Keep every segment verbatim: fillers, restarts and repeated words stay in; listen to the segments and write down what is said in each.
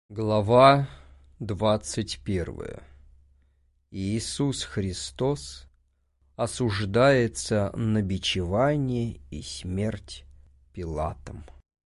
Глава двадцать первая. Иисус Христос осуждается на бичевание и смерть Пилатом.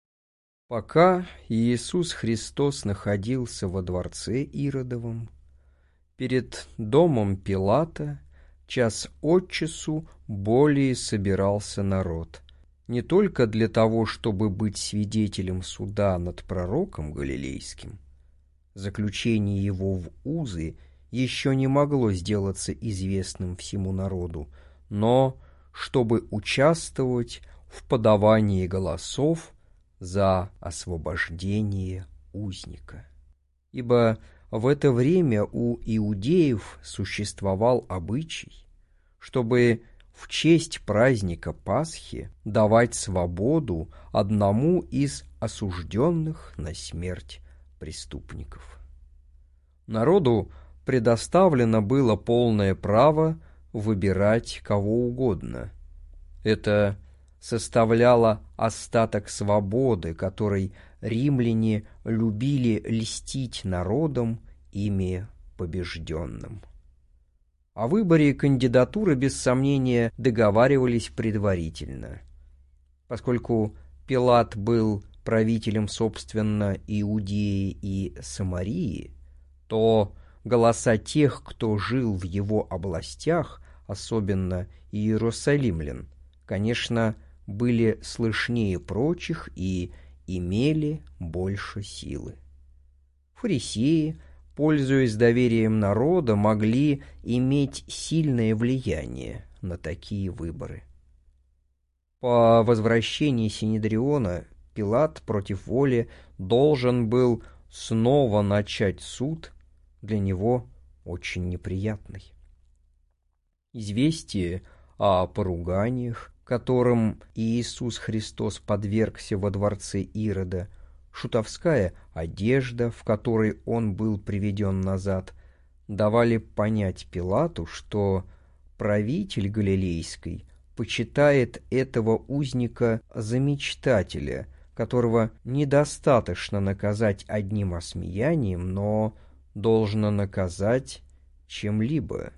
Пока Иисус Христос находился во дворце Иродовом, перед домом Пилата час от часу более собирался народ, не только для того, чтобы быть свидетелем суда над пророком Галилейским. Заключение его в узы еще не могло сделаться известным всему народу, но чтобы участвовать в подавании голосов за освобождение узника. Ибо в это время у иудеев существовал обычай, чтобы в честь праздника Пасхи давать свободу одному из осужденных на смерть преступников. Народу предоставлено было полное право выбирать кого угодно. Это составляло остаток свободы, которой римляне любили льстить народам, ими побежденным. О выборе кандидатуры, без сомнения, договаривались предварительно. Поскольку Пилат был правителем, собственно, Иудеи и Самарии, то голоса тех, кто жил в его областях, особенно иерусалимлян, конечно, были слышнее прочих и имели больше силы. Фарисеи, пользуясь доверием народа, могли иметь сильное влияние на такие выборы. По возвращении Синедриона Пилат против воли должен был снова начать суд, для него очень неприятный. Известие о поруганиях, которым Иисус Христос подвергся во дворце Ирода, шутовская одежда, в которой он был приведен назад, давали понять Пилату, что правитель Галилейский почитает этого узника за мечтателя, которого недостаточно наказать одним осмеянием, но должно наказать чем-либо.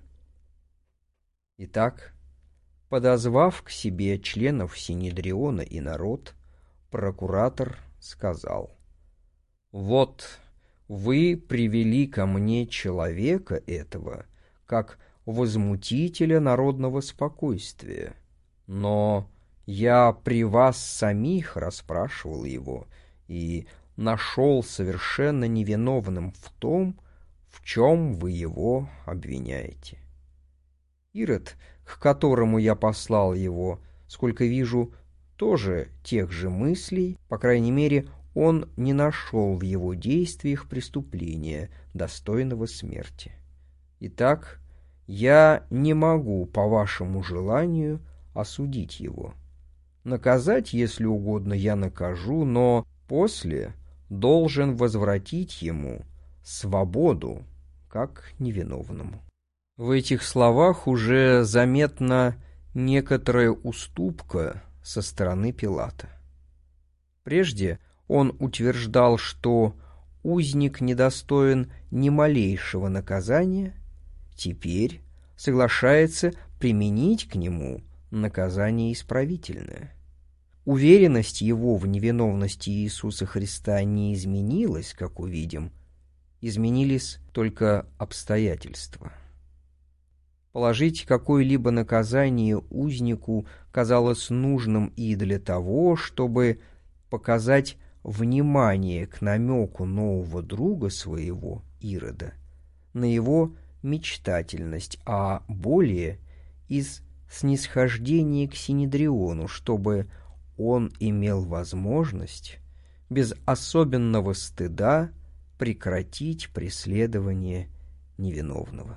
Итак, подозвав к себе членов Синедриона и народ, прокуратор сказал: «Вот вы привели ко мне человека этого, как возмутителя народного спокойствия, но я при вас самих расспрашивал его и нашел совершенно невиновным в том, в чем вы его обвиняете. Ирод, к которому я послал его, сколько вижу, тоже тех же мыслей, по крайней мере, он не нашел в его действиях преступления, достойного смерти. Итак, я не могу, по вашему желанию, осудить его. Наказать, если угодно, я накажу, но после должен возвратить ему свободу, как невиновному». В этих словах уже заметна некоторая уступка со стороны Пилата. Прежде он утверждал, что узник недостоин ни малейшего наказания, теперь соглашается применить к нему наказание исправительное. Уверенность его в невиновности Иисуса Христа не изменилась, как увидим, изменились только обстоятельства. Положить какое-либо наказание узнику казалось нужным и для того, чтобы показать внимание к намеку нового друга своего, Ирода, на его мечтательность, а более из снисхождения к Синедриону, чтобы он имел возможность без особенного стыда прекратить преследование невиновного.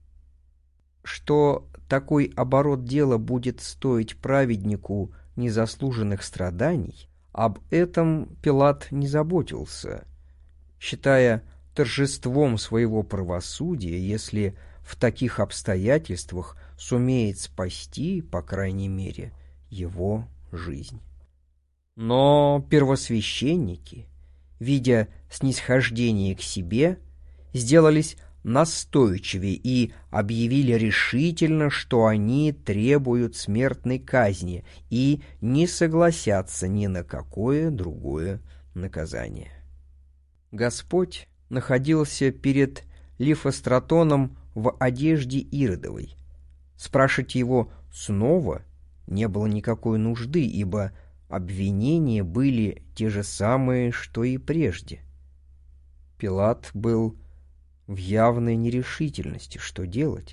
Что такой оборот дела будет стоить праведнику незаслуженных страданий, об этом Пилат не заботился, считая торжеством своего правосудия, если в таких обстоятельствах сумеет спасти, по крайней мере, его жизнь. Но первосвященники видя снисхождение к себе, сделались настойчивее и объявили решительно, что они требуют смертной казни и не согласятся ни на какое другое наказание. Господь находился перед Лифостратоном в одежде Иродовой. Спрашивать его снова не было никакой нужды, ибо обвинения были те же самые, что и прежде. Пилат был в явной нерешительности, что делать.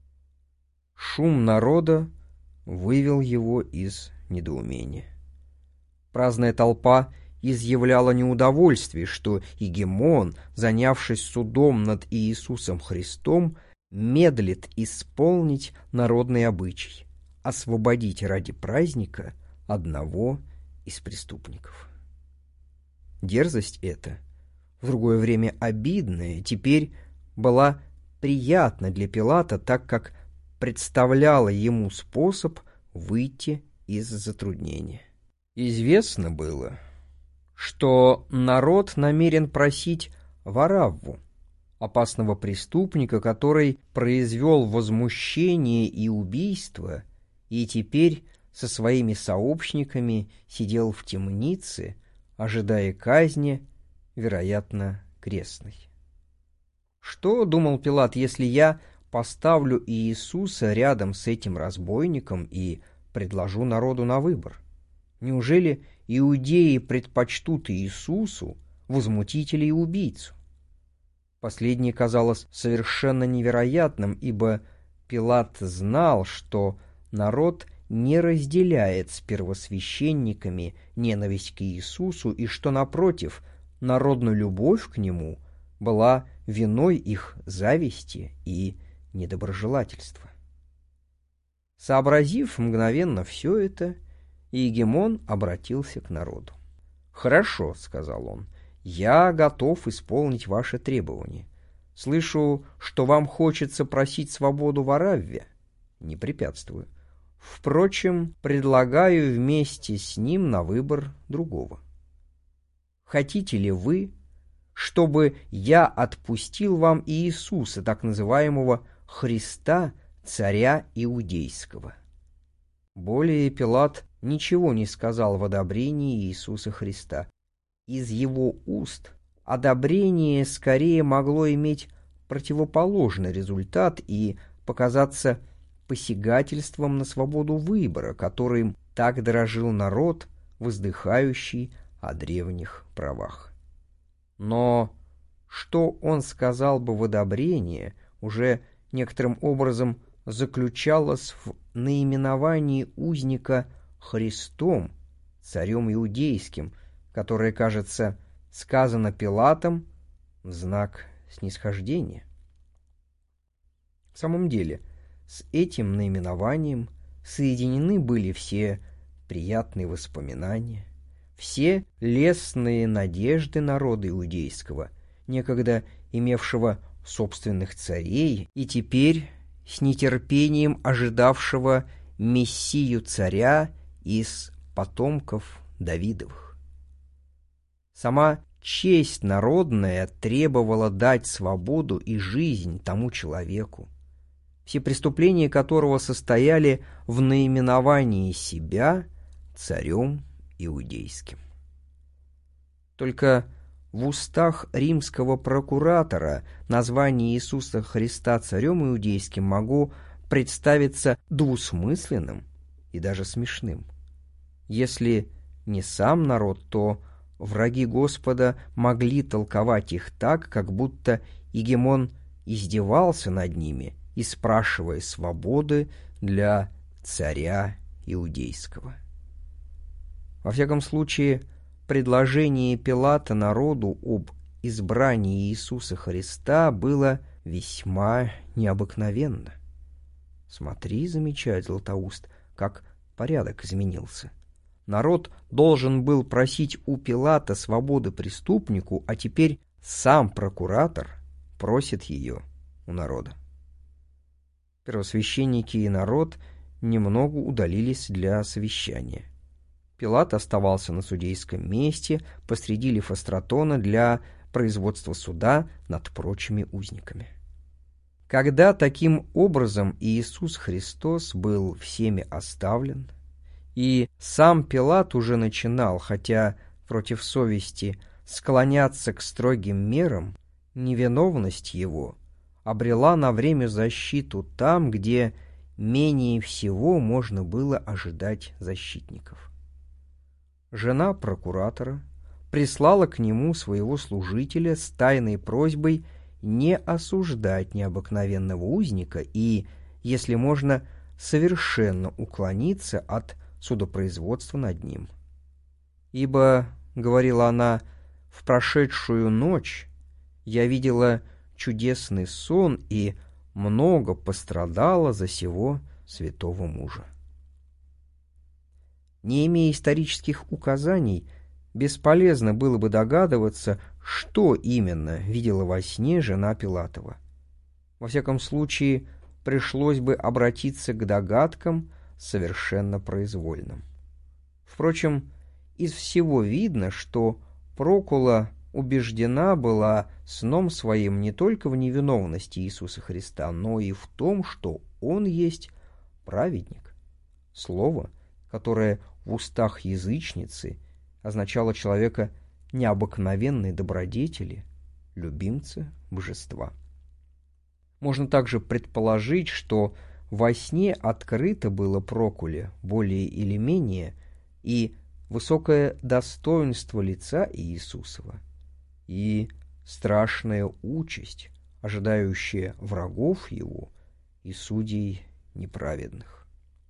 Шум народа вывел его из недоумения. Праздная толпа изъявляла неудовольствие, что Игемон, занявшись судом над Иисусом Христом, медлит исполнить народный обычай, освободить ради праздника одного из преступников. Дерзость эта, в другое время обидная, теперь была приятна для Пилата, так как представляла ему способ выйти из затруднения. Известно было, что народ намерен просить Варавву, опасного преступника, который произвел возмущение и убийство, и теперь со своими сообщниками сидел в темнице, ожидая казни, вероятно, крестной. Что, думал Пилат, если я поставлю Иисуса рядом с этим разбойником и предложу народу на выбор? Неужели иудеи предпочтут Иисусу возмутителя и убийцу? Последнее казалось совершенно невероятным, ибо Пилат знал, что народ не разделяет с первосвященниками ненависть к Иисусу и что, напротив, народную любовь к нему была виной их зависти и недоброжелательства. Сообразив мгновенно все это, Игемон обратился к народу. «Хорошо», — сказал он, — «я готов исполнить ваши требования. Слышу, что вам хочется просить свободу Варавве. Не препятствую. Впрочем, предлагаю вместе с ним на выбор другого. Хотите ли вы, чтобы я отпустил вам Иисуса, так называемого Христа, царя Иудейского?» Более Пилат ничего не сказал в одобрении Иисуса Христа. Из его уст одобрение скорее могло иметь противоположный результат и показаться посягательством на свободу выбора, которым так дорожил народ, воздыхающий о древних правах. Но что он сказал бы в одобрение, уже некоторым образом заключалось в наименовании узника Христом, царем иудейским, которое, кажется, сказано Пилатом в знак снисхождения. В самом деле, с этим наименованием соединены были все приятные воспоминания, все лестные надежды народа иудейского, некогда имевшего собственных царей и теперь с нетерпением ожидавшего Мессию царя из потомков Давидовых. Сама честь народная требовала дать свободу и жизнь тому человеку, все преступления которого состояли в наименовании себя царем иудейским. Только в устах римского прокуратора название Иисуса Христа царем иудейским могло представиться двусмысленным и даже смешным. Если не сам народ, то враги Господа могли толковать их так, как будто Игемон издевался над ними и спрашивая свободы для царя иудейского. Во всяком случае, предложение Пилата народу об избрании Иисуса Христа было весьма необыкновенно. «Смотри, — замечает Златоуст, — как порядок изменился. Народ должен был просить у Пилата свободы преступнику, а теперь сам прокуратор просит ее у народа». Первосвященники и народ немного удалились для совещания. Пилат оставался на судейском месте посреди Лифостратона для производства суда над прочими узниками. Когда таким образом Иисус Христос был всеми оставлен, и сам Пилат уже начинал, хотя против совести, склоняться к строгим мерам, невиновность его обрела на время защиту там, где менее всего можно было ожидать защитников. Жена прокуратора прислала к нему своего служителя с тайной просьбой не осуждать необыкновенного узника и, если можно, совершенно уклониться от судопроизводства над ним. «Ибо, — говорила она, — в прошедшую ночь я видела чудесный сон и много пострадала за сего святого мужа». Не имея исторических указаний, бесполезно было бы догадываться, что именно видела во сне жена Пилатова. Во всяком случае, пришлось бы обратиться к догадкам совершенно произвольным. Впрочем, из всего видно, что Прокула убеждена была сном своим не только в невиновности Иисуса Христа, но и в том, что Он есть праведник. Слово, которое в устах язычницы означало человека необыкновенной добродетели, любимца божества. Можно также предположить, что во сне открыто было Прокуле более или менее и высокое достоинство лица Иисусова, и страшная участь, ожидающая врагов его и судей неправедных.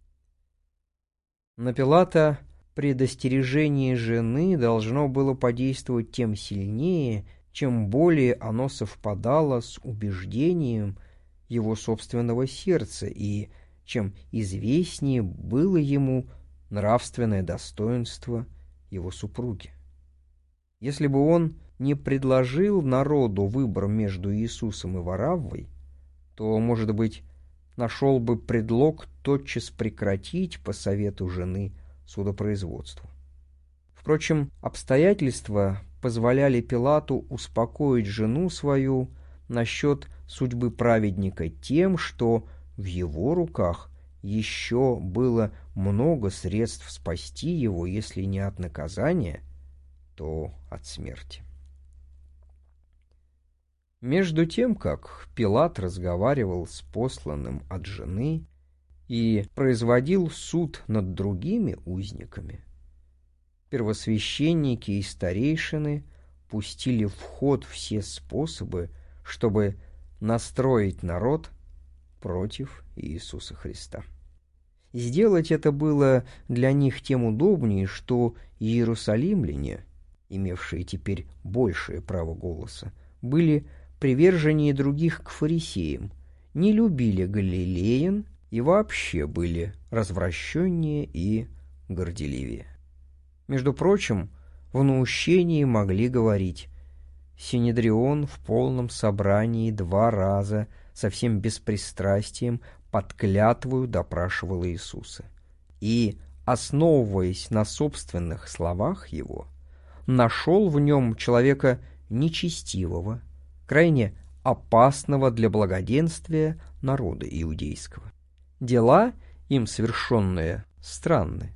На Пилата предостережение жены должно было подействовать тем сильнее, чем более оно совпадало с убеждением его собственного сердца и чем известнее было ему нравственное достоинство его супруги. Если бы он не предложил народу выбор между Иисусом и Вараввой, то, может быть, нашел бы предлог тотчас прекратить по совету жены судопроизводство. Впрочем, обстоятельства позволяли Пилату успокоить жену свою насчет судьбы праведника тем, что в его руках еще было много средств спасти его, если не от наказания, то от смерти. Между тем, как Пилат разговаривал с посланным от жены и производил суд над другими узниками, первосвященники и старейшины пустили в ход все способы, чтобы настроить народ против Иисуса Христа. Сделать это было для них тем удобнее, что иерусалимляне, имевшие теперь большее право голоса, были приверженнее других к фарисеям, не любили галилеян и вообще были развращеннее и горделивее. Между прочим, в наущении могли говорить: Синедрион в полном собрании два раза со всем беспристрастием под клятвою допрашивал Иисуса, и, основываясь на собственных словах его, нашел в нем человека нечестивого, крайне опасного для благоденствия народа иудейского. Дела, им совершенные, странны.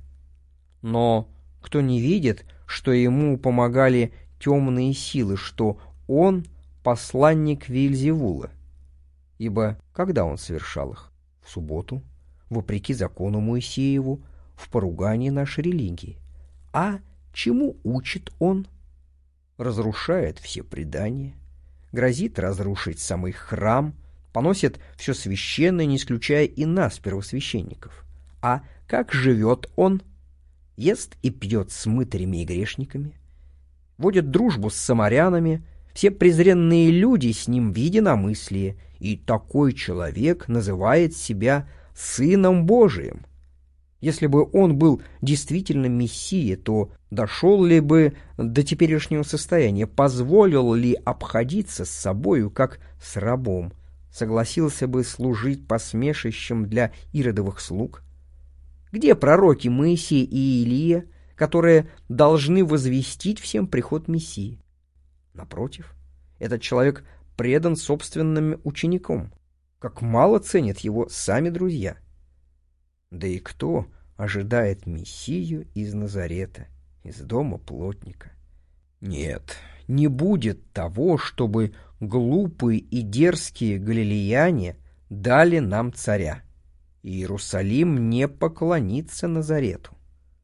Но кто не видит, что ему помогали темные силы, что он посланник Вельзевула? Ибо когда он совершал их? В субботу, вопреки закону Моисееву, в поругании нашей религии. А чему учит он? Разрушает все предания, грозит разрушить самый храм, поносит все священное, не исключая и нас, первосвященников. А как живет он? Ест и пьет с мытарями и грешниками, водит дружбу с самарянами, все презренные люди с ним в единомыслии, и такой человек называет себя Сыном Божиим. Если бы он был действительно Мессией, то дошел ли бы до теперешнего состояния, позволил ли обходиться с собою, как с рабом, согласился бы служить посмешищем для иродовых слуг? Где пророки Моисей и Илия, которые должны возвестить всем приход Мессии. Напротив, этот человек предан собственным ученикам, как мало ценят его сами друзья. Да и кто ожидает Мессию из Назарета, из дома плотника? Нет, не будет того, чтобы глупые и дерзкие галилеяне дали нам царя. Иерусалим не поклонится Назарету.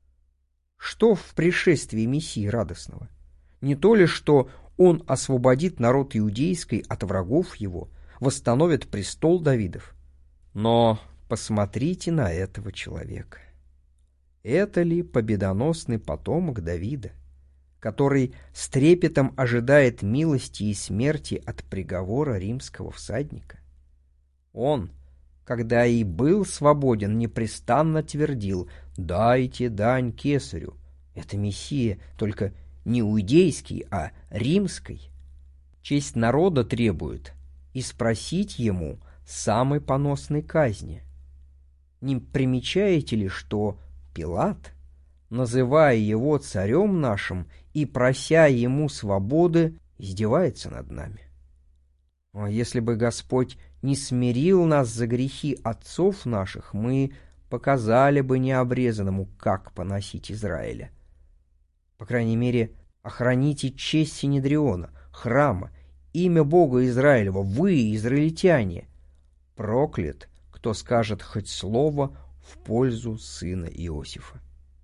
Что в пришествии Мессии радостного? Не то ли, что он освободит народ иудейский от врагов его, восстановит престол Давидов? Но посмотрите на этого человека. Это ли победоносный потомок Давида, который с трепетом ожидает милости и смерти от приговора римского всадника? Он, когда и был свободен, непрестанно твердил: «Дайте дань кесарю». Это Мессия, только не иудейский, а римский. Честь народа требует и спросить ему самой поносной казни. Не примечаете ли, что Пилат, называя его царем нашим и прося ему свободы, издевается над нами? А если бы Господь не смирил нас за грехи отцов наших, мы показали бы необрезанному, как поносить Израиля. По крайней мере, охраните честь Синедриона, храма, имя Бога Израилева, вы, израильтяне. Проклят, кто скажет хоть слово в пользу сына Иосифа.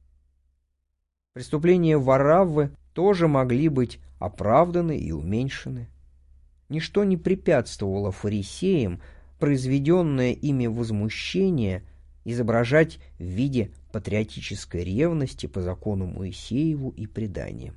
Преступления Вараввы тоже могли быть оправданы и уменьшены. Ничто не препятствовало фарисеям произведенное ими возмущение изображать в виде патриотической ревности по закону Моисееву и преданиям.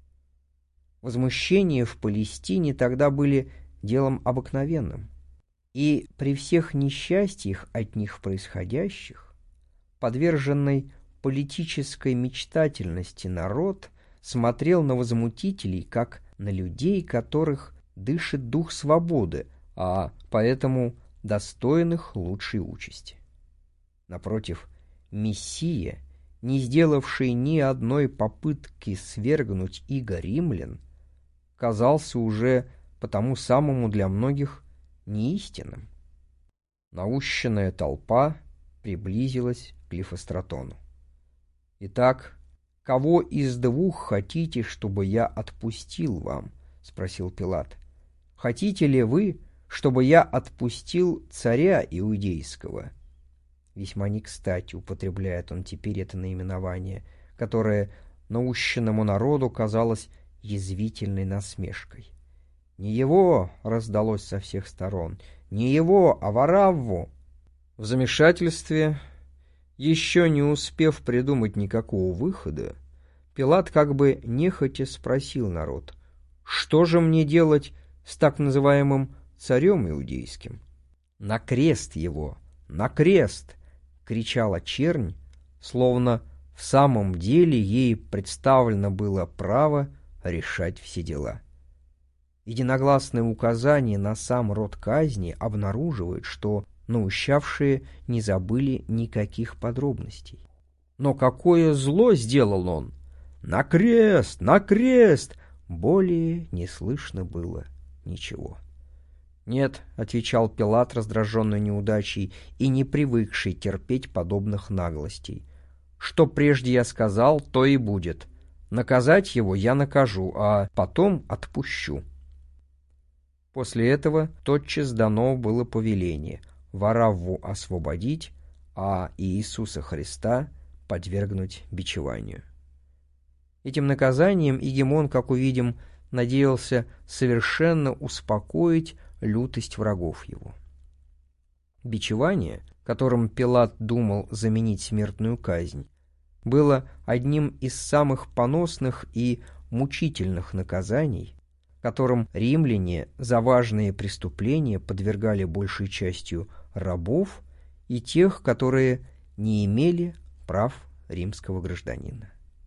Возмущения в Палестине тогда были делом обыкновенным, и при всех несчастьях от них происходящих, подверженный политической мечтательности народ смотрел на возмутителей как на людей, которых дышит дух свободы, а поэтому достойных лучшей участи. Напротив, Мессия, не сделавший ни одной попытки свергнуть иго римлян, казался уже потому самому для многих неистинным. Наущенная толпа приблизилась к Лифостратону. «Итак, кого из двух хотите, чтобы я отпустил вам?» — спросил Пилат. «Хотите ли вы, чтобы я отпустил царя иудейского?» Весьма не кстати употребляет он теперь это наименование, которое наущенному народу казалось язвительной насмешкой. «Не его!» — раздалось со всех сторон. «Не его, а Варавву!» В замешательстве, еще не успев придумать никакого выхода, Пилат как бы нехотя спросил народ: «Что же мне делать с так называемым царем иудейским?» «На крест его! На крест!» — кричала чернь, словно в самом деле ей представлено было право решать все дела. Единогласное указание на сам род казни обнаруживает, что наущавшие не забыли никаких подробностей. Но какое зло сделал он! «На крест! На крест!» Более не слышно было ничего. «Нет», — отвечал Пилат, раздраженный неудачей и не привыкший терпеть подобных наглостей. «Что прежде я сказал, то и будет. Наказать его я накажу, а потом отпущу». После этого тотчас дано было повеление Варавву освободить, а Иисуса Христа подвергнуть бичеванию. Этим наказанием Игимон, как увидим, надеялся совершенно успокоить лютость врагов его. Бичевание, которым Пилат думал заменить смертную казнь, было одним из самых поносных и мучительных наказаний, которым римляне за важные преступления подвергали большей частью рабов и тех, которые не имели прав римского гражданина.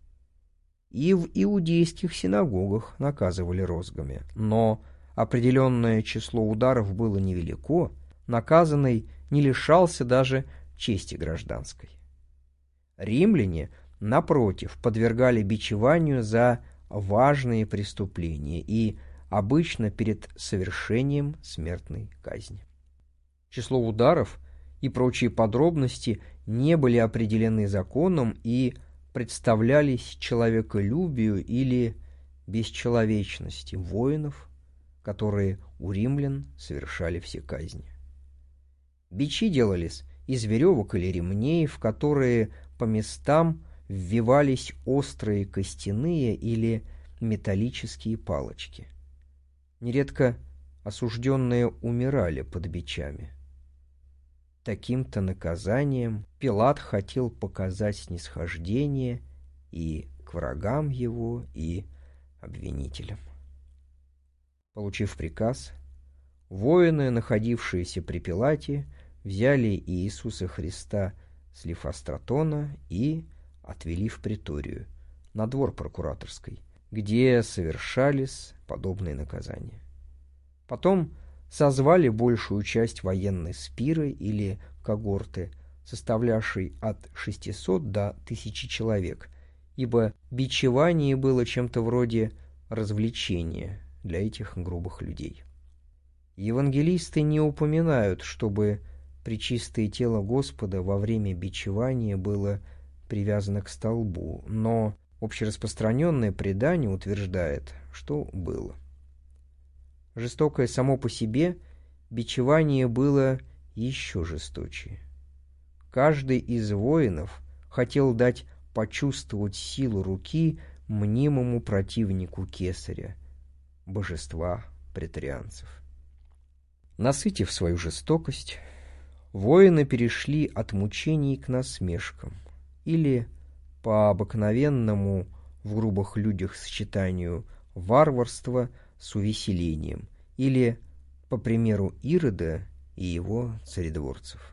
И в иудейских синагогах наказывали розгами, но определенное число ударов было невелико, наказанный не лишался даже чести гражданской. Римляне напротив, подвергали бичеванию за важные преступления и обычно перед совершением смертной казни. Число ударов и прочие подробности не были определены законом и представлялись человеколюбию или бесчеловечности воинов, которые у римлян совершали все казни. Бичи делались из веревок или ремней, в которые по местам ввивались острые костяные или металлические палочки. Нередко осужденные умирали под бичами. Таким-то наказанием Пилат хотел показать снисхождение и к врагам его, и обвинителям. Получив приказ, воины, находившиеся при Пилате, взяли Иисуса Христа с Лифостратона и отвели в приторию, на двор прокураторской, где совершались подобные наказания. Потом созвали большую часть военной спиры или когорты, составлявшей от шестисот до тысячи человек, ибо бичевание было чем-то вроде развлечения для этих грубых людей. Евангелисты не упоминают, чтобы пречистое тело Господа во время бичевания было привязано к столбу, но общераспространенное предание утверждает, что было. Жестокое само по себе, бичевание было еще жесточе. Каждый из воинов хотел дать почувствовать силу руки мнимому противнику кесаря, божества преторианцев. Насытив свою жестокость, воины перешли от мучений к насмешкам или по обыкновенному в грубых людях сочетанию варварства с увеселением, или по примеру Ирода и его царедворцев.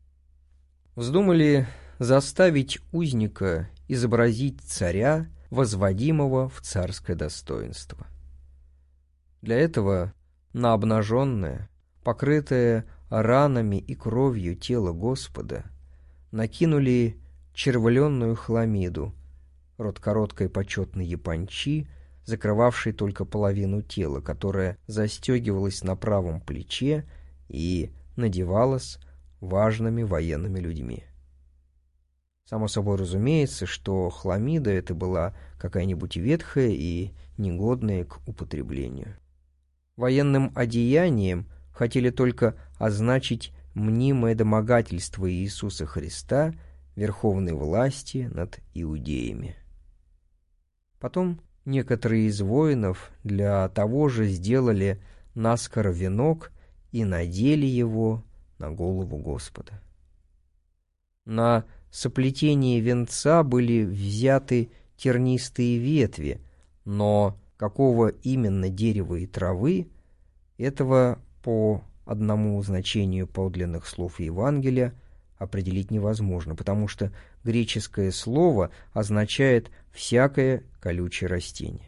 Вздумали заставить узника изобразить царя, возводимого в царское достоинство. Для этого на обнаженное, покрытое ранами и кровью тело Господа накинули червленную хламиду, род короткой почетной япончи, закрывавшей только половину тела, которая застегивалась на правом плече и надевалась важными военными людьми. Само собой разумеется, что хламида эта была какая-нибудь ветхая и негодная к употреблению. Военным одеянием хотели только означить мнимое домогательство Иисуса Христа верховной власти над иудеями. Потом некоторые из воинов для того же сделали наскоро венок и надели его на голову Господа. На соплетение венца были взяты тернистые ветви, но какого именно дерева и травы, этого по одному значению подлинных слов Евангелия определить невозможно, потому что греческое слово означает «всякое колючее растение».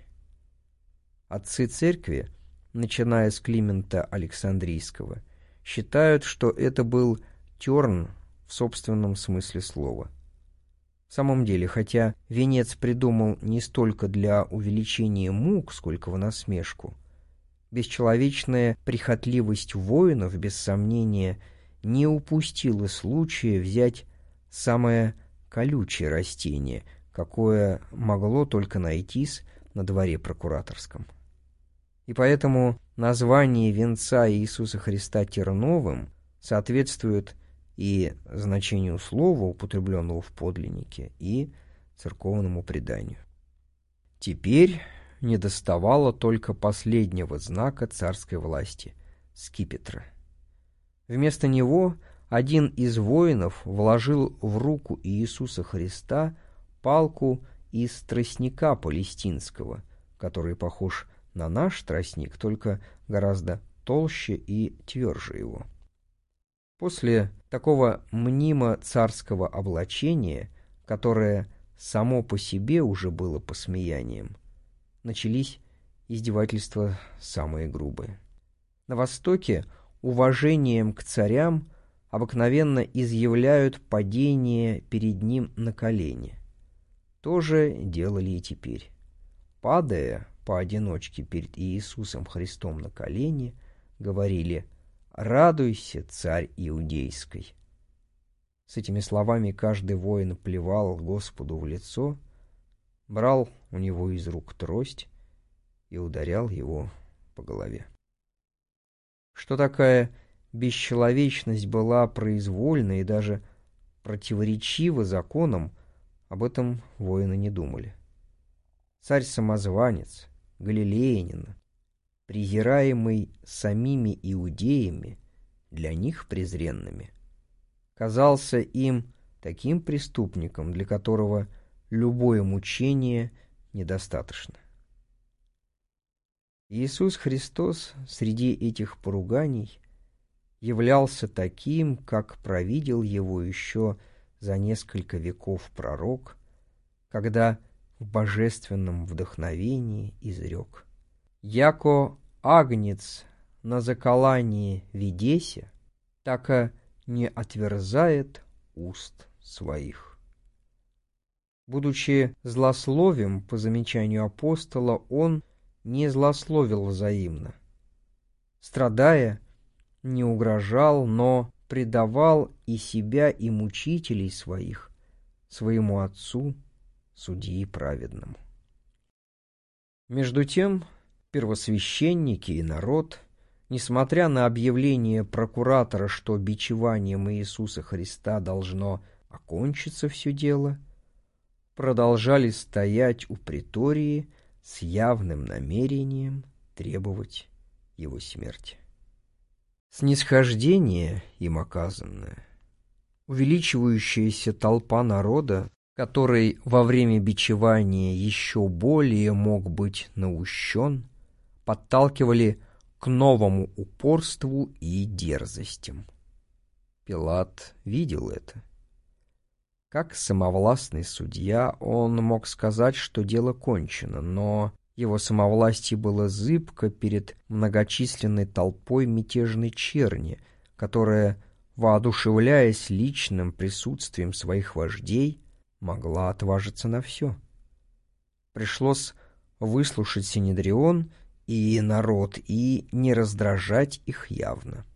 Отцы церкви, начиная с Климента Александрийского, считают, что это был терн в собственном смысле слова. В самом деле, хотя венец придумал не столько для увеличения мук, сколько в насмешку, бесчеловечная прихотливость воинов, без сомнения, не упустила случая взять самое колючее растение, какое могло только найтись на дворе прокураторском. И поэтому название венца Иисуса Христа терновым соответствует и значению слова, употребленного в подлиннике, и церковному преданию. Теперь недоставало только последнего знака царской власти — скипетра. Вместо него один из воинов вложил в руку Иисуса Христа палку из тростника палестинского, который похож на наш тростник, только гораздо толще и тверже его. После такого мнимо-царского облачения, которое само по себе уже было посмеянием, начались издевательства самые грубые. На Востоке уважением к царям обыкновенно изъявляют падение перед ним на колени. То же делали и теперь. Падая поодиночке перед Иисусом Христом на колени, говорили: «Радуйся, царь Иудейский». С этими словами каждый воин плевал Господу в лицо, брал у него из рук трость и ударял его по голове. Что такая бесчеловечность была произвольна и даже противоречива законам, об этом воины не думали. Царь-самозванец, галилеянин, презираемый самими иудеями, для них презренными, казался им таким преступником, для которого любое мучение недостаточно. Иисус Христос среди этих поруганий являлся таким, как провидел его еще за несколько веков пророк, когда в божественном вдохновении изрек: «Яко агнец на заколании ведеся, тако не отверзает уст своих». Будучи злословим, по замечанию апостола, он не злословил взаимно. Страдая, не угрожал, но предавал и себя, и мучителей своих своему Отцу, Судьи праведному. Между тем, первосвященники и народ, несмотря на объявление прокуратора, что бичеванием Иисуса Христа должно окончиться все дело, продолжали стоять у притории с явным намерением требовать его смерти. Снисхождение им оказанное, увеличивающаяся толпа народа, который во время бичевания еще более мог быть наущен, подталкивали к новому упорству и дерзостям. Пилат видел это. Как самовластный судья он мог сказать, что дело кончено, но его самовластие было зыбко перед многочисленной толпой мятежной черни, которая, воодушевляясь личным присутствием своих вождей, могла отважиться на все. Пришлось выслушать Синедрион и народ и не раздражать их явно.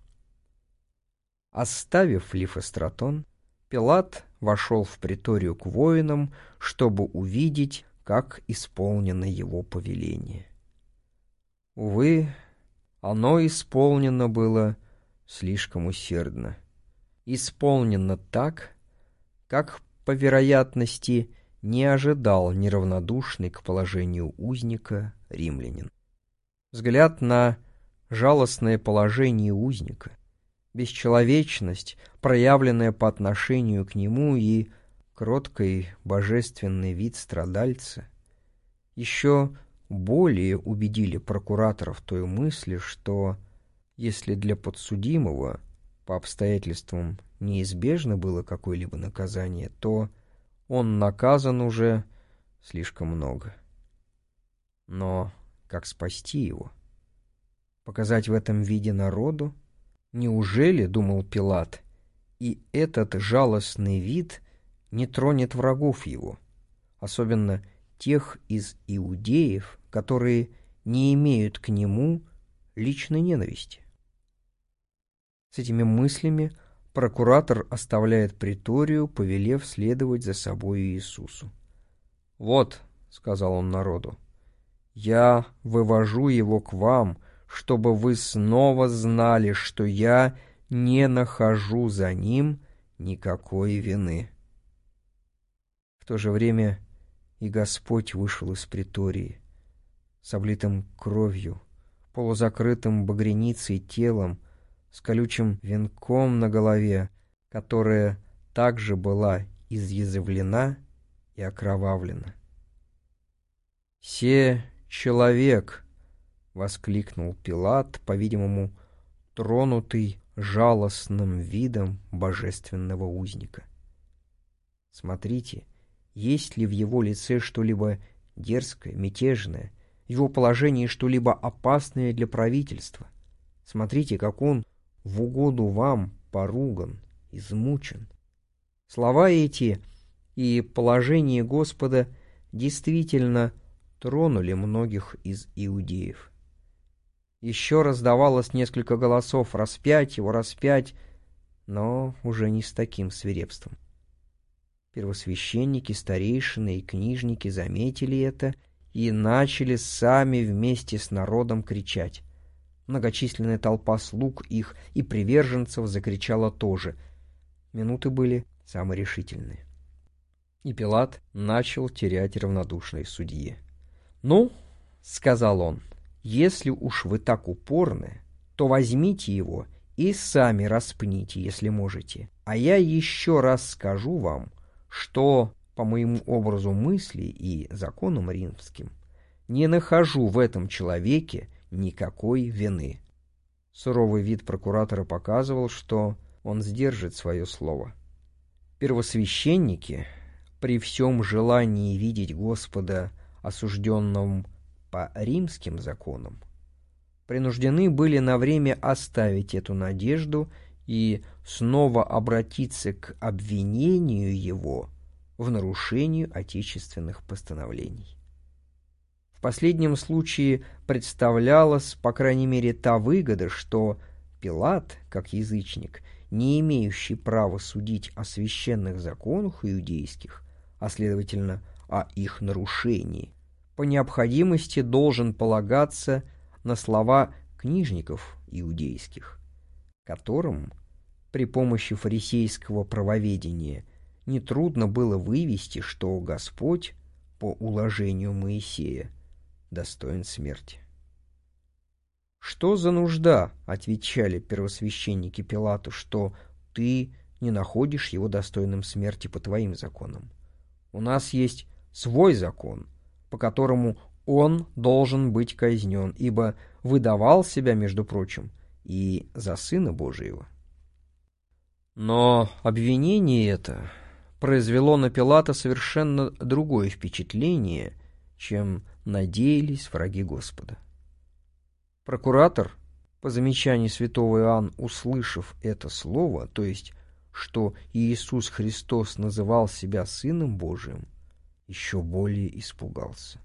Оставив Лифостратон, Пилат вошел в приторию к воинам, чтобы увидеть, как исполнено его повеление. Увы, оно исполнено было слишком усердно. Исполнено так, как, по вероятности, не ожидал неравнодушный к положению узника римлянин. Взгляд на жалостное положение узника, бесчеловечность, проявленная по отношению к нему, и кроткий божественный вид страдальца еще более убедили прокуратора в той мысли, что если для подсудимого по обстоятельствам неизбежно было какое-либо наказание, то он наказан уже слишком много. Но как спасти его? Показать в этом виде народу? Неужели, думал Пилат, и этот жалостный вид не тронет врагов его, особенно тех из иудеев, которые не имеют к нему личной ненависти? С этими мыслями прокуратор оставляет приторию, повелев следовать за собой Иисусу. «Вот», — сказал он народу, — «я вывожу его к вам, чтобы вы снова знали, что я не нахожу за ним никакой вины». В то же время и Господь вышел из притории, с облитым кровью, полузакрытым багряницей телом, с колючим венком на голове, которая также была изъязвлена и окровавлена. «Се человек!» — воскликнул Пилат, по-видимому, тронутый жалостным видом божественного узника. Смотрите, есть ли в его лице что-либо дерзкое, мятежное, в его положении что-либо опасное для правительства. Смотрите, как он в угоду вам поруган, измучен. Слова эти и положение Господа действительно тронули многих из иудеев. Еще раздавалось несколько голосов «распять его, распять», но уже не с таким свирепством. Первосвященники, старейшины и книжники заметили это и начали сами вместе с народом кричать. Многочисленная толпа слуг их и приверженцев закричала тоже. Минуты были самые решительные. И Пилат начал терять равнодушность судье. «Ну, — сказал он, — если уж вы так упорны, то возьмите его и сами распните, если можете. А я еще раз скажу вам, что, по моему образу мысли и законам римским, не нахожу в этом человеке никакой вины». Суровый вид прокуратора показывал, что он сдержит свое слово. Первосвященники, при всем желании видеть Господа осужденным по римским законам, принуждены были на время оставить эту надежду и снова обратиться к обвинению его в нарушении отечественных постановлений. В последнем случае представлялась, по крайней мере, та выгода, что Пилат, как язычник, не имеющий права судить о священных законах иудейских, а, следовательно, о их нарушении, по необходимости должен полагаться на слова книжников иудейских, которым при помощи фарисейского правоведения нетрудно было вывести, что Господь, по уложению Моисея, достоин смерти. «Что за нужда, — отвечали первосвященники Пилату, — что ты не находишь его достойным смерти по твоим законам? У нас есть свой закон, по которому он должен быть казнен, ибо выдавал себя, между прочим, и за Сына Божьего». Но обвинение это произвело на Пилата совершенно другое впечатление, чем надеялись враги Господа. Прокуратор, по замечанию святого Иоанна, услышав это слово, то есть, что Иисус Христос называл себя Сыном Божиим, еще более испугался.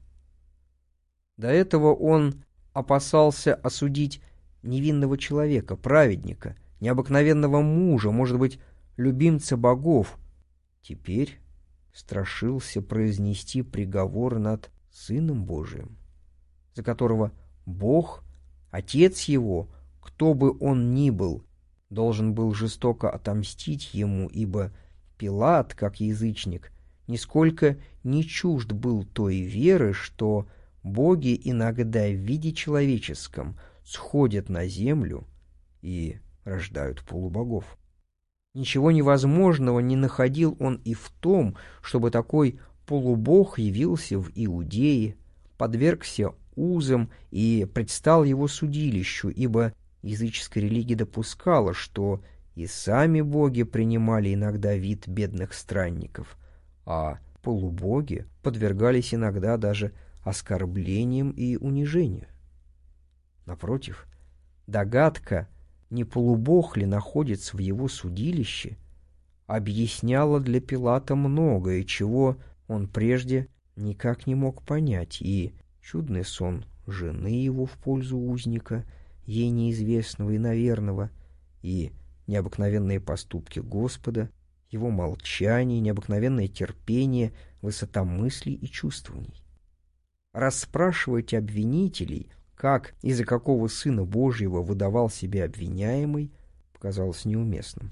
До этого он опасался осудить невинного человека, праведника, необыкновенного мужа, может быть, любимца богов. Теперь страшился произнести приговор над Сыном Божиим, за которого Бог, Отец его, кто бы он ни был, должен был жестоко отомстить ему, ибо Пилат, как язычник, нисколько не чужд был той веры, что боги иногда в виде человеческом сходят на землю и рождают полубогов. Ничего невозможного не находил он и в том, чтобы такой полубог явился в Иудее, подвергся узам и предстал его судилищу, ибо языческая религия допускала, что и сами боги принимали иногда вид бедных странников, а полубоги подвергались иногда даже оскорблениям и унижению. Напротив, догадка, не полубог ли находится в его судилище, объясняла для Пилата многое, чего он прежде никак не мог понять, и чудный сон жены его в пользу узника, ей неизвестного и наверного, и необыкновенные поступки Господа, его молчание, необыкновенное терпение, высота мыслей и чувствований. Расспрашивать обвинителей, как и за какого Сына Божьего выдавал себя обвиняемый, показалось неуместным.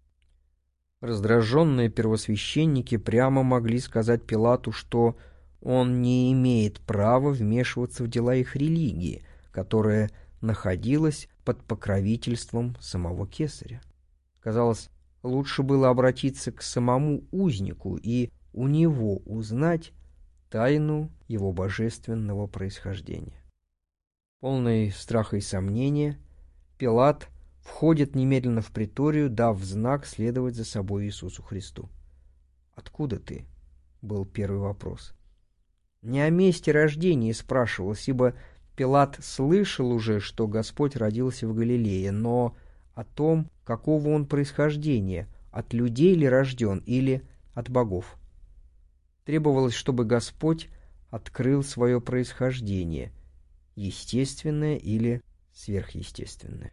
Раздраженные первосвященники прямо могли сказать Пилату, что он не имеет права вмешиваться в дела их религии, которая находилась под покровительством самого Кесаря. Казалось, лучше было обратиться к самому узнику и у него узнать тайну его божественного происхождения. Полный страха и сомнения, Пилат входит немедленно в приторию, дав знак следовать за собой Иисусу Христу. «Откуда ты?» — был первый вопрос. Не о месте рождения спрашивалось, ибо Пилат слышал уже, что Господь родился в Галилее, но о том, какого он происхождения, от людей ли рожден или от богов. Требовалось, чтобы Господь открыл свое происхождение, естественное или сверхъестественное.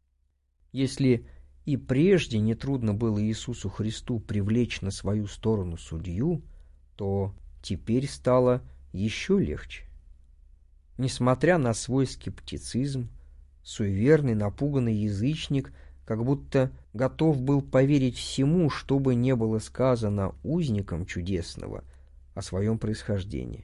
Если и прежде нетрудно было Иисусу Христу привлечь на свою сторону судью, то теперь стало еще легче. Несмотря на свой скептицизм, суеверный, напуганный язычник как будто готов был поверить всему, что бы не было сказано узникам чудесного о своем происхождении.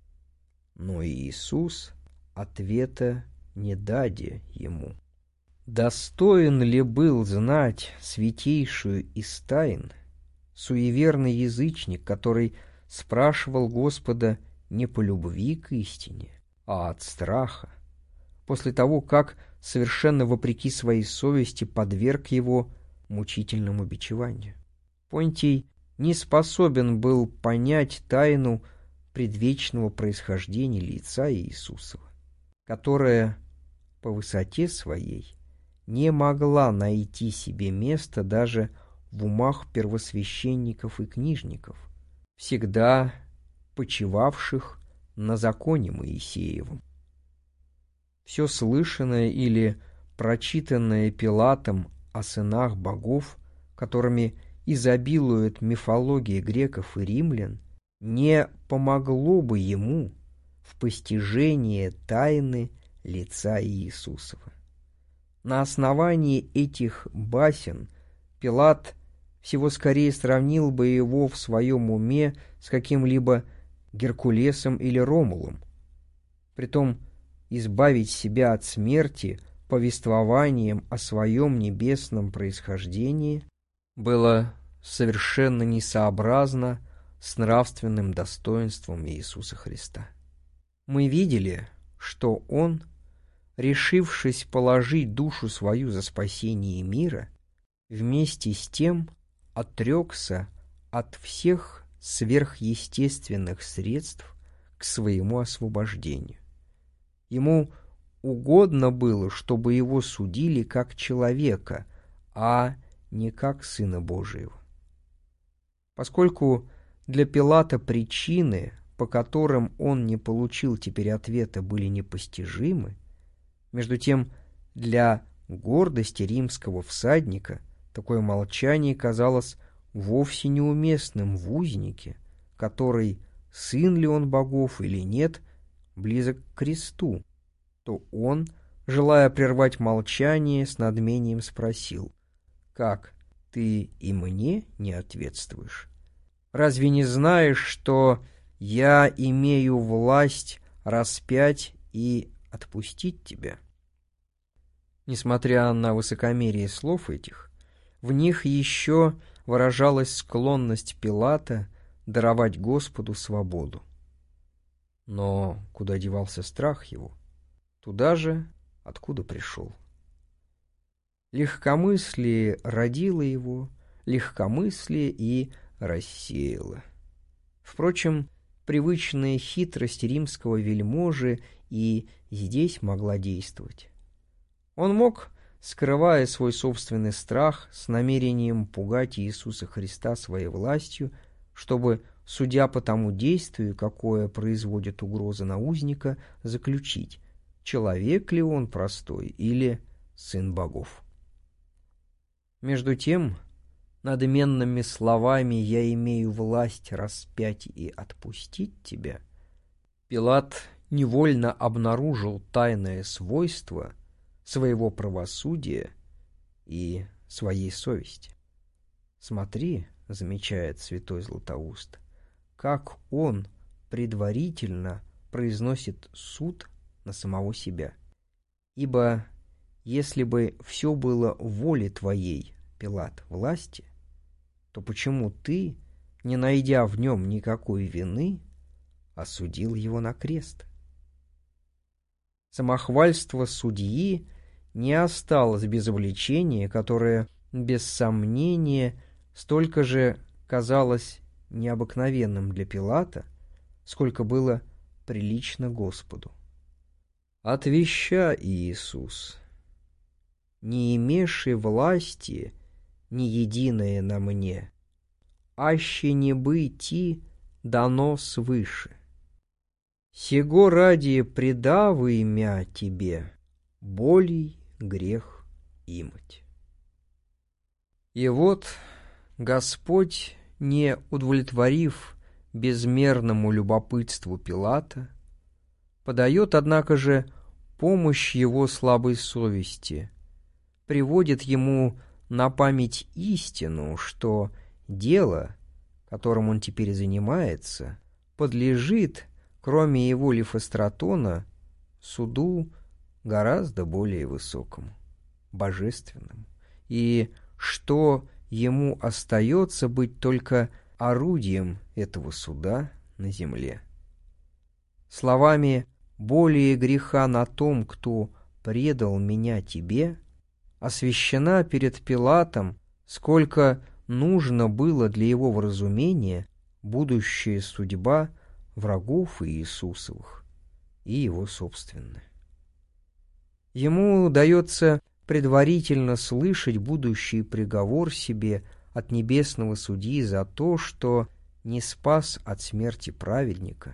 Но Иисус ответа не даде ему. Достоин ли был знать святейшую из тайн суеверный язычник, который спрашивал Господа не по любви к истине, а от страха, после того, как совершенно вопреки своей совести подверг его мучительному бичеванию? Понтий не способен был понять тайну предвечного происхождения лица Иисусова, которое по высоте своей не могла найти себе места даже в умах первосвященников и книжников, всегда почивавших на законе Моисеевом. Все слышанное или прочитанное Пилатом о сынах богов, которыми изобилует мифология греков и римлян, не помогло бы ему в постижении тайны лица Иисусова. На основании этих басен Пилат всего скорее сравнил бы его в своем уме с каким-либо Геркулесом или Ромулом. Притом избавить себя от смерти повествованием о своем небесном происхождении было совершенно несообразно с нравственным достоинством Иисуса Христа. Мы видели, что Он, решившись положить душу свою за спасение мира, вместе с тем отрекся от всех сверхъестественных средств к своему освобождению. Ему угодно было, чтобы его судили как человека, а не как Сына Божьего. Поскольку для Пилата причины, по которым он не получил теперь ответа, были непостижимы, между тем для гордости римского всадника такое молчание казалось вовсе неуместным в узнике, который, сын ли он богов или нет, близок к кресту, то он, желая прервать молчание, с надмением спросил: «Как, ты и мне не ответствуешь? Разве не знаешь, что я имею власть распять и отпустить тебя?» Несмотря на высокомерие слов этих, в них еще выражалась склонность Пилата даровать Господу свободу. Но куда девался страх его? Туда же, откуда пришел. Легкомыслие родило его, легкомыслие и рассеяло. Впрочем, привычная хитрость римского вельможи и здесь могла действовать. Он мог, скрывая свой собственный страх, с намерением пугать Иисуса Христа своей властью, чтобы, судя по тому действию, какое производит угроза на узника, заключить, человек ли он простой или сын богов. Между тем, надменными словами «я имею власть распять и отпустить тебя», Пилат невольно обнаружил тайное свойство своего правосудия и своей совести. «Смотри, — замечает святой Златоуст, — как он предварительно произносит суд на самого себя. Ибо если бы все было в воле твоей, Пилат, власти, то почему ты, не найдя в нем никакой вины, осудил его на крест?» Самохвальство судьи не осталось без обличения, которое, без сомнения, столько же казалось необыкновенным для Пилата, сколько было прилично Господу. «Отвеща, Иисус, не имеши власти ни единое на мне, аще не быть ти дано свыше. Сего ради предавы имя тебе, болей грех имать. И вот Господь, не удовлетворив безмерному любопытству Пилата, подает, однако же, помощь его слабой совести, приводит ему на память истину, что дело, которым он теперь занимается, подлежит, кроме его Лифостратона, суду гораздо более высокому, божественному, и что ему остается быть только орудием этого суда на земле. Словами «более греха на том, кто предал меня тебе», освящена перед Пилатом, сколько нужно было для его вразумения, будущая судьба врагов Иисусовых и его собственная. Ему дается предварительно слышать будущий приговор себе от небесного судьи за то, что не спас от смерти праведника,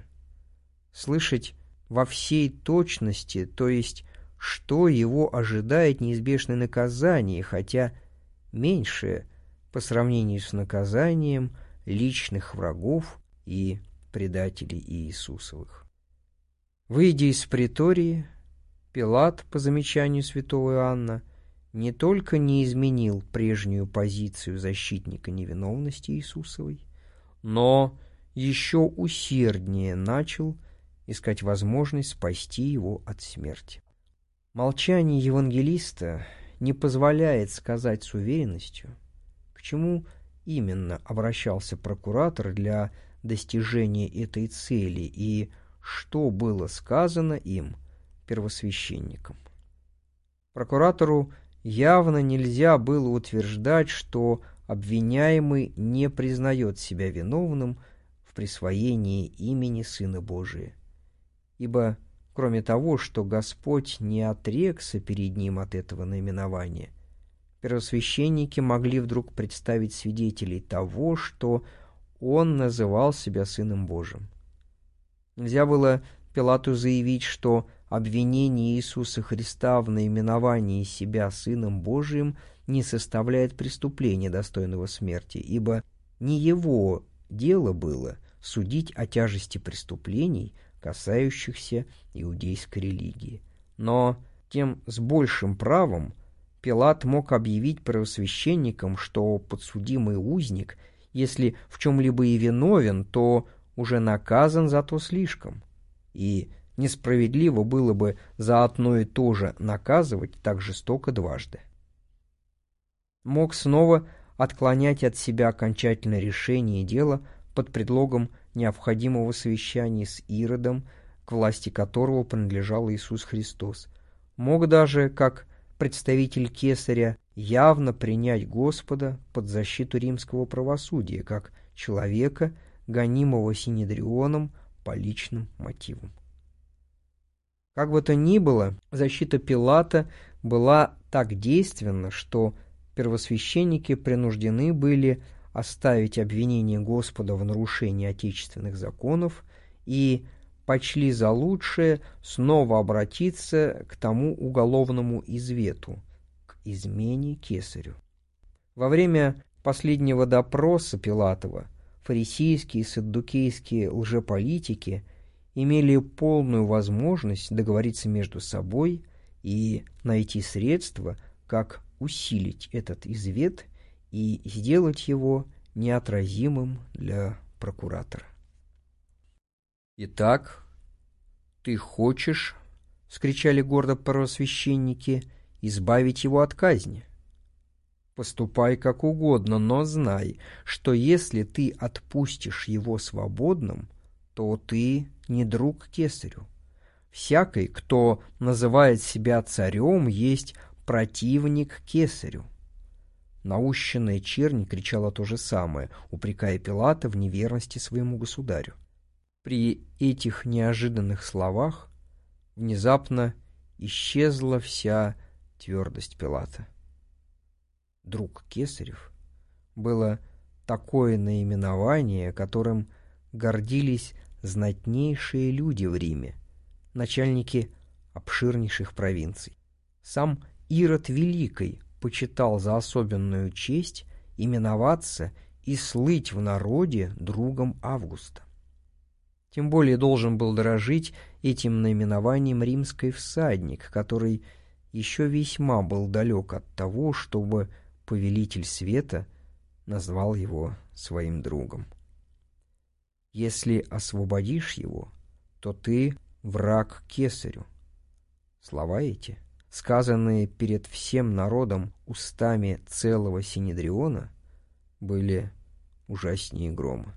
слышать во всей точности, то есть что его ожидает неизбежное наказание, хотя меньшее по сравнению с наказанием личных врагов и предателей Иисусовых. Выйдя из притории, Пилат, по замечанию святого Иоанна, не только не изменил прежнюю позицию защитника невиновности Иисусовой, но еще усерднее начал искать возможность спасти его от смерти. Молчание евангелиста не позволяет сказать с уверенностью, к чему именно обращался прокуратор для достижения этой цели и что было сказано им, первосвященникам. Прокуратору явно нельзя было утверждать, что обвиняемый не признает себя виновным в присвоении имени Сына Божия, ибо кроме того, что Господь не отрекся перед ним от этого наименования, первосвященники могли вдруг представить свидетелей того, что он называл себя Сыном Божиим. Нельзя было Пилату заявить, что обвинение Иисуса Христа в наименовании себя Сыном Божиим не составляет преступления, достойного смерти, ибо не его дело было судить о тяжести преступлений, касающихся иудейской религии. Но тем с большим правом Пилат мог объявить первосвященникам, что подсудимый узник, если в чем-либо и виновен, то уже наказан за то слишком, и несправедливо было бы за одно и то же наказывать так жестоко дважды. Мог снова отклонять от себя окончательное решение дела под предлогом необходимого совещания с Иродом, к власти которого принадлежал Иисус Христос. Мог даже, как представитель кесаря, явно принять Господа под защиту римского правосудия, как человека, гонимого Синедрионом по личным мотивам. Как бы то ни было, защита Пилата была так действенна, что первосвященники принуждены были оставить обвинение Господа в нарушении отечественных законов и почли за лучшее снова обратиться к тому уголовному извету, к измене кесарю. Во время последнего допроса Пилатова фарисейские и саддукейские лжеполитики имели полную возможность договориться между собой и найти средства, как усилить этот извет и сделать его неотразимым для прокуратора. «Итак, ты хочешь, — вскричали гордо первосвященники, — избавить его от казни? Поступай как угодно, но знай, что если ты отпустишь его свободным, то ты не друг кесарю. Всякий, кто называет себя царем, есть противник кесарю». Наущенная чернь кричала то же самое, упрекая Пилата в неверности своему государю. При этих неожиданных словах внезапно исчезла вся твердость Пилата. Друг кесарев было такое наименование, которым гордились знатнейшие люди в Риме, начальники обширнейших провинций. Сам Ирод Великий почитал за особенную честь именоваться и слыть в народе другом Августа. Тем более должен был дорожить этим наименованием римский всадник, который еще весьма был далек от того, чтобы повелитель света назвал его своим другом. «Если освободишь его, то ты враг кесарю». Слова эти, сказанные перед всем народом устами целого Синедриона, были ужаснее грома.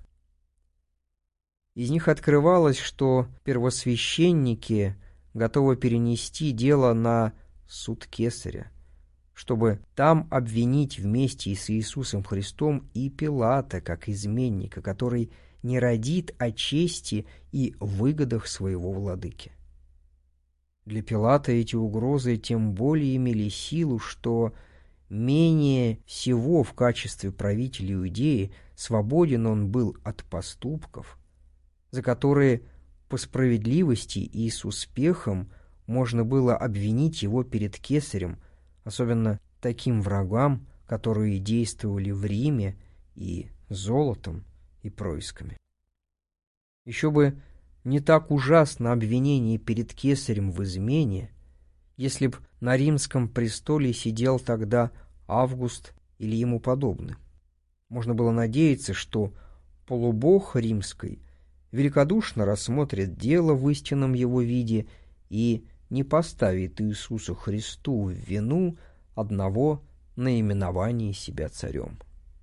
Из них открывалось, что первосвященники готовы перенести дело на суд кесаря, чтобы там обвинить вместе с Иисусом Христом и Пилата, как изменника, который не родит о чести и выгодах своего владыки. Для Пилата эти угрозы тем более имели силу, что менее всего в качестве правителя Иудеи свободен он был от поступков, за которые по справедливости и с успехом можно было обвинить его перед кесарем, особенно таким врагам, которые действовали в Риме и золотом, и происками. Еще бы не так ужасно обвинение перед кесарем в измене, если б на римском престоле сидел тогда Август или ему подобный. Можно было надеяться, что полубог римский великодушно рассмотрит дело в истинном его виде и не поставит Иисусу Христу в вину одного наименования себя царем.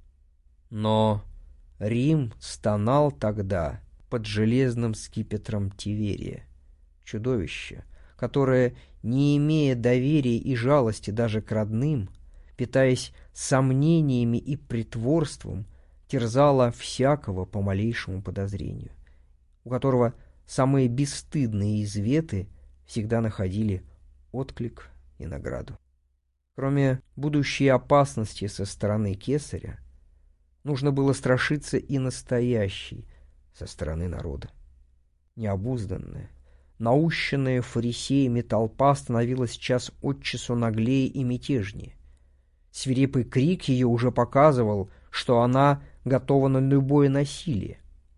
Но Рим стонал тогда под железным скипетром Тиверия, чудовище, которое, не имея доверия и жалости даже к родным, питаясь сомнениями и притворством, терзало всякого по малейшему подозрению, у которого самые бесстыдные изветы всегда находили отклик и награду. Кроме будущей опасности со стороны кесаря, нужно было страшиться и настоящей со стороны народа. Необузданная, наущенная фарисеями толпа становилась час от часу наглее и мятежнее. Свирепый крик ее уже показывал, что она готова на любое насилие.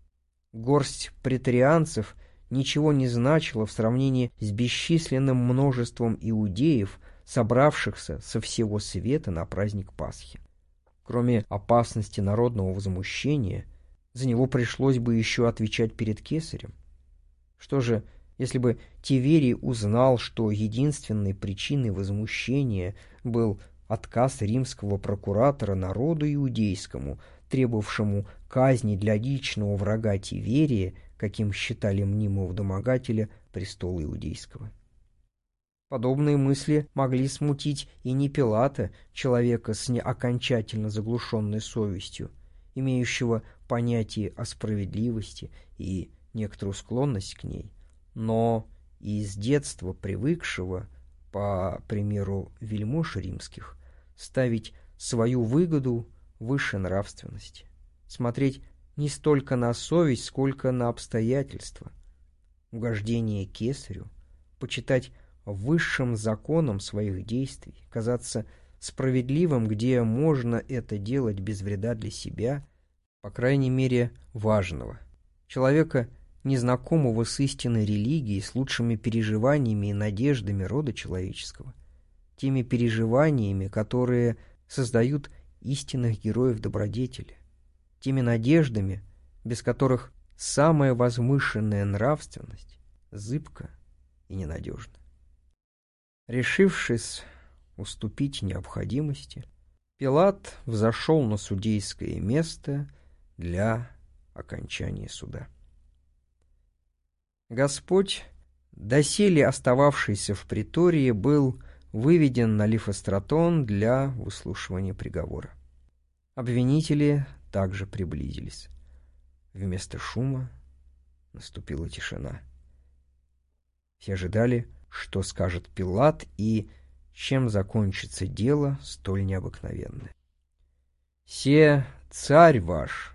Горсть претарианцев ничего не значила в сравнении с бесчисленным множеством иудеев, собравшихся со всего света на праздник Пасхи. Кроме опасности народного возмущения, за него пришлось бы еще отвечать перед кесарем. Что же, если бы Тиверий узнал, что единственной причиной возмущения был отказ римского прокуратора народу иудейскому, требовавшему казни для личного врага Тиверия, каким считали мнимого домогателя престола иудейского? Подобные мысли могли смутить и не Пилата, человека с неокончательно заглушенной совестью, имеющего понятие о справедливости и некоторую склонность к ней, но и с детства привыкшего, по примеру вельмож римских, ставить свою выгоду выше нравственности, смотреть не столько на совесть, сколько на обстоятельства, угождение кесарю, почитать высшим законом своих действий, казаться справедливым, где можно это делать без вреда для себя, по крайней мере, важного. Человека, незнакомого с истинной религией, с лучшими переживаниями и надеждами рода человеческого, теми переживаниями, которые создают истинных героев добродетели, теми надеждами, без которых самая возвышенная нравственность зыбка и ненадежна. Решившись уступить необходимости, Пилат взошел на судейское место для окончания суда. Господь, доселе остававшийся в притории, был выведен на Лифостратон для выслушивания приговора. Обвинители также приблизились. Вместо шума наступила тишина. Все ожидали, что скажет Пилат и чем закончится дело столь необыкновенное. «Се царь ваш»,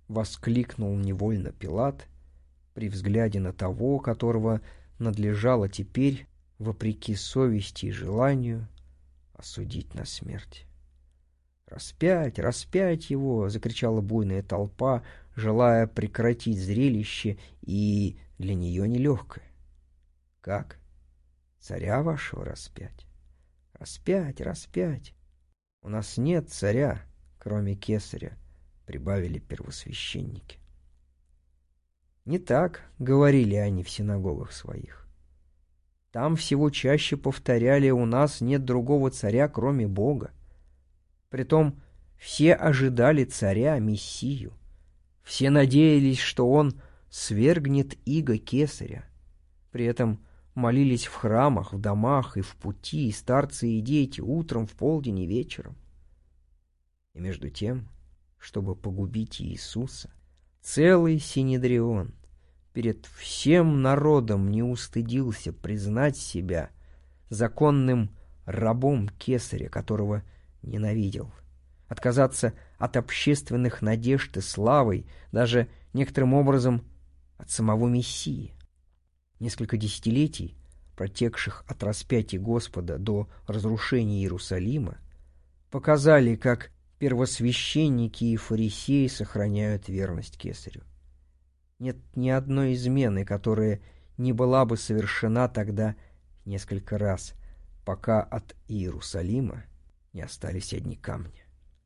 — воскликнул невольно Пилат при взгляде на того, которого надлежало теперь, вопреки совести и желанию, осудить на смерть. «Распять, распять его!» — закричала буйная толпа, желая прекратить зрелище, и для нее нелегкое. «Как? Царя вашего распять? Распять, распять! У нас нет царя, кроме кесаря», — прибавили первосвященники. Не так говорили они в синагогах своих. Там всего чаще повторяли: «У нас нет другого царя, кроме Бога». Притом все ожидали царя, Мессию. Все надеялись, что он свергнет иго кесаря. При этом молились в храмах, в домах и в пути, и старцы и дети, утром, в полдень и вечером. И между тем, чтобы погубить Иисуса, целый синедрион перед всем народом не устыдился признать себя законным рабом кесаря, которого ненавидел, отказаться от общественных надежд и славы, даже некоторым образом от самого Мессии. Несколько десятилетий, протекших от распятия Господа до разрушения Иерусалима, показали, как первосвященники и фарисеи сохраняют верность кесарю. Нет ни одной измены, которая не была бы совершена тогда несколько раз, пока от Иерусалима не остались одни камни.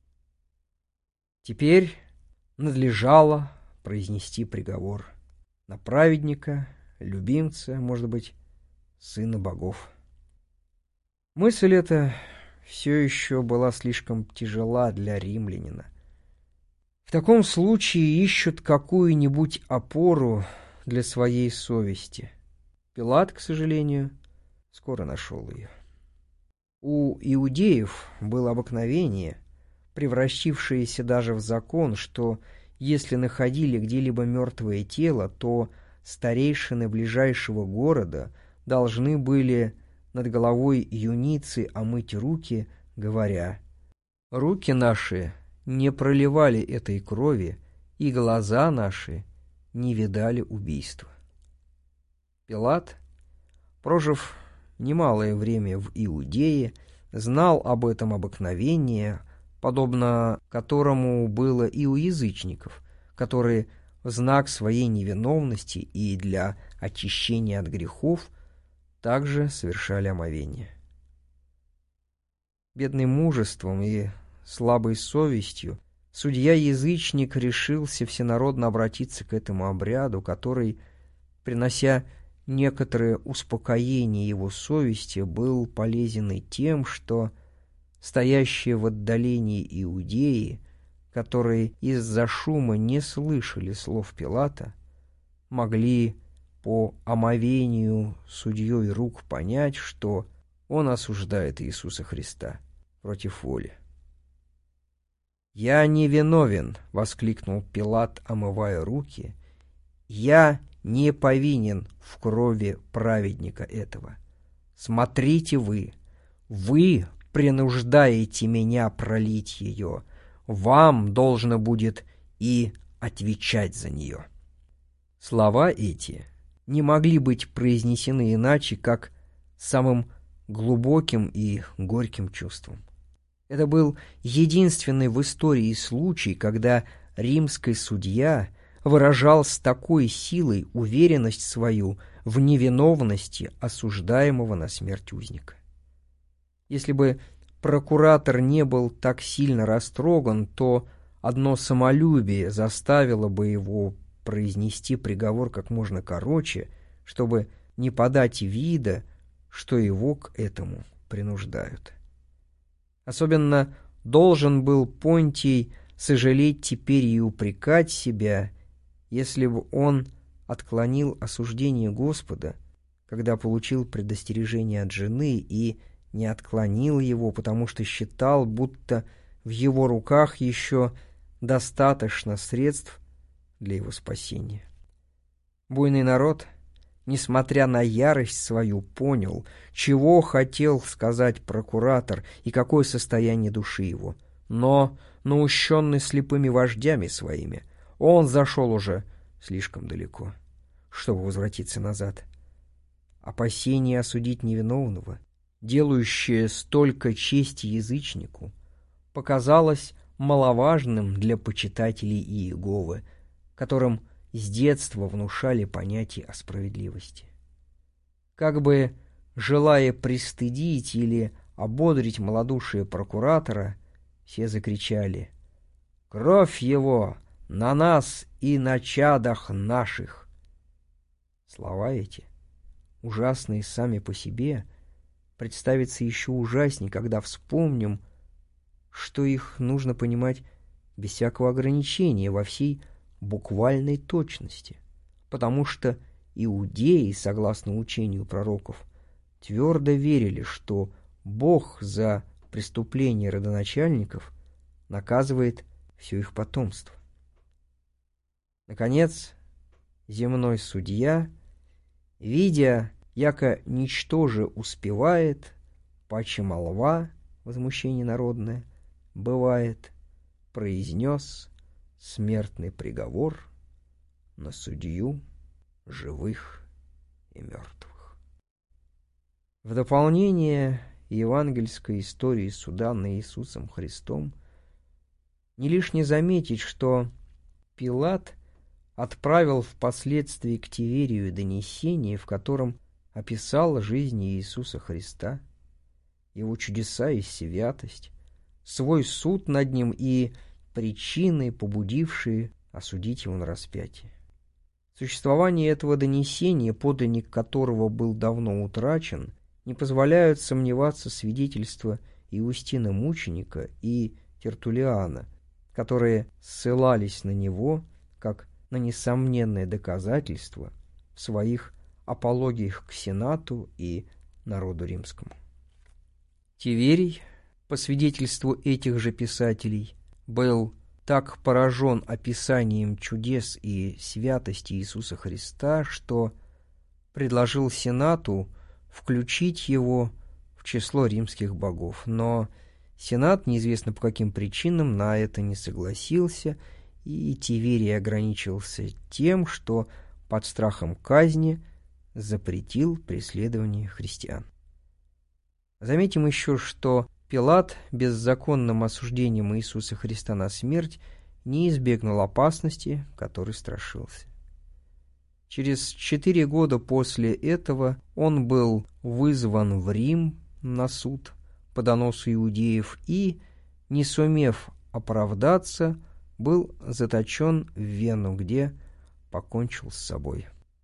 Теперь надлежало произнести приговор на праведника, любимца, может быть, сына богов. Мысль эта все еще была слишком тяжела для римлянина. В таком случае ищут какую-нибудь опору для своей совести. Пилат, к сожалению, скоро нашел ее. У иудеев было обыкновение, превращившееся даже в закон, что если находили где-либо мертвое тело, то старейшины ближайшего города должны были над головой юницы омыть руки, говоря: «Руки наши не проливали этой крови, и глаза наши не видали убийства». Пилат, прожив немалое время в Иудее, знал об этом обыкновении, подобно которому было и у язычников, которые в знак своей невиновности и для очищения от грехов также совершали омовение. Бедный мужеством и слабой совестью судья-язычник решился всенародно обратиться к этому обряду, который, принося некоторое успокоение его совести, был полезен и тем, что стоящие в отдалении иудеи, которые из-за шума не слышали слов Пилата, могли по омовению судьей рук понять, что он осуждает Иисуса Христа против воли. «Я не виновен!» — воскликнул Пилат, омывая руки. «Я не повинен в крови праведника этого. Смотрите вы, вы принуждаете меня пролить ее, вам должно будет и отвечать за нее». Слова эти не могли быть произнесены иначе, как самым глубоким и горьким чувством. Это был единственный в истории случай, когда римский судья выражал с такой силой уверенность свою в невиновности осуждаемого на смерть узника. Если бы прокуратор не был так сильно растроган, то одно самолюбие заставило бы его произнести приговор как можно короче, чтобы не подать вида, что его к этому принуждают. Особенно должен был Понтий сожалеть теперь и упрекать себя, если бы он отклонил осуждение Господа, когда получил предостережение от жены, и не отклонил его, потому что считал, будто в его руках еще достаточно средств для его спасения. Буйный народ, несмотря на ярость свою, понял, чего хотел сказать прокуратор и какое состояние души его. Но, наущенный слепыми вождями своими, Он зашел уже слишком далеко, чтобы возвратиться назад. Опасение осудить невиновного, делающее столько чести язычнику, показалось маловажным для почитателей Иеговы, которым с детства внушали понятие о справедливости. Как бы желая пристыдить или ободрить малодушие прокуратора, все закричали: «Кровь его на нас и на чадах наших!» Слова эти, ужасные сами по себе, представятся еще ужаснее, когда вспомним, что их нужно понимать без всякого ограничения во всей буквальной точности, потому что иудеи, согласно учению пророков, твердо верили, что Бог за преступления родоначальников наказывает все их потомство. Наконец, земной судья, видя, яко ничтоже успевает, паче молва, возмущение народное, бывает, произнес смертный приговор на судью живых и мертвых. В дополнение евангельской истории суда над Иисусом Христом не лишне заметить, что Пилат отправил впоследствии к Тиверию донесение, в котором описал жизнь Иисуса Христа, его чудеса и святость, свой суд над ним и причины, побудившие осудить его на распятие. Существование этого донесения, подлинник которого был давно утрачен, не позволяют сомневаться свидетельства Иустина Мученика и Тертуллиана, которые ссылались на него как на несомненное доказательство в своих апологиях к Сенату и народу римскому. Тиверий, по свидетельству этих же писателей, был так поражен описанием чудес и святости Иисуса Христа, что предложил Сенату включить его в число римских богов. Но Сенат, неизвестно по каким причинам, на это не согласился, и Тиверий ограничился тем, что под страхом казни запретил преследование христиан. Заметим еще, что Пилат беззаконным осуждением Иисуса Христа на смерть не избегнул опасности, которой страшился. Через четыре года после этого он был вызван в Рим на суд по доносу иудеев и, не сумев оправдаться, был заточен в Вену, где покончил с собой.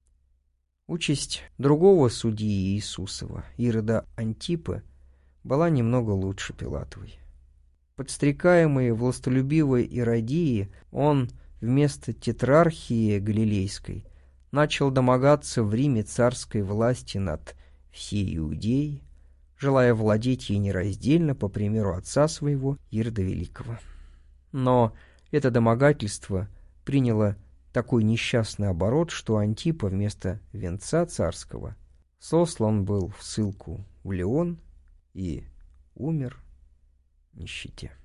Участь другого судьи Иисусова, Ирода Антипы, была немного лучше Пилатовой. Подстрекаемый властолюбивой Иродией, он вместо тетрархии галилейской начал домогаться в Риме царской власти над всей Иудеей, желая владеть ей нераздельно, по примеру отца своего Ирода Великого. Но это домогательство приняло такой несчастный оборот, что Антипа вместо венца царского сослан был в ссылку в Леон и умер в нищете.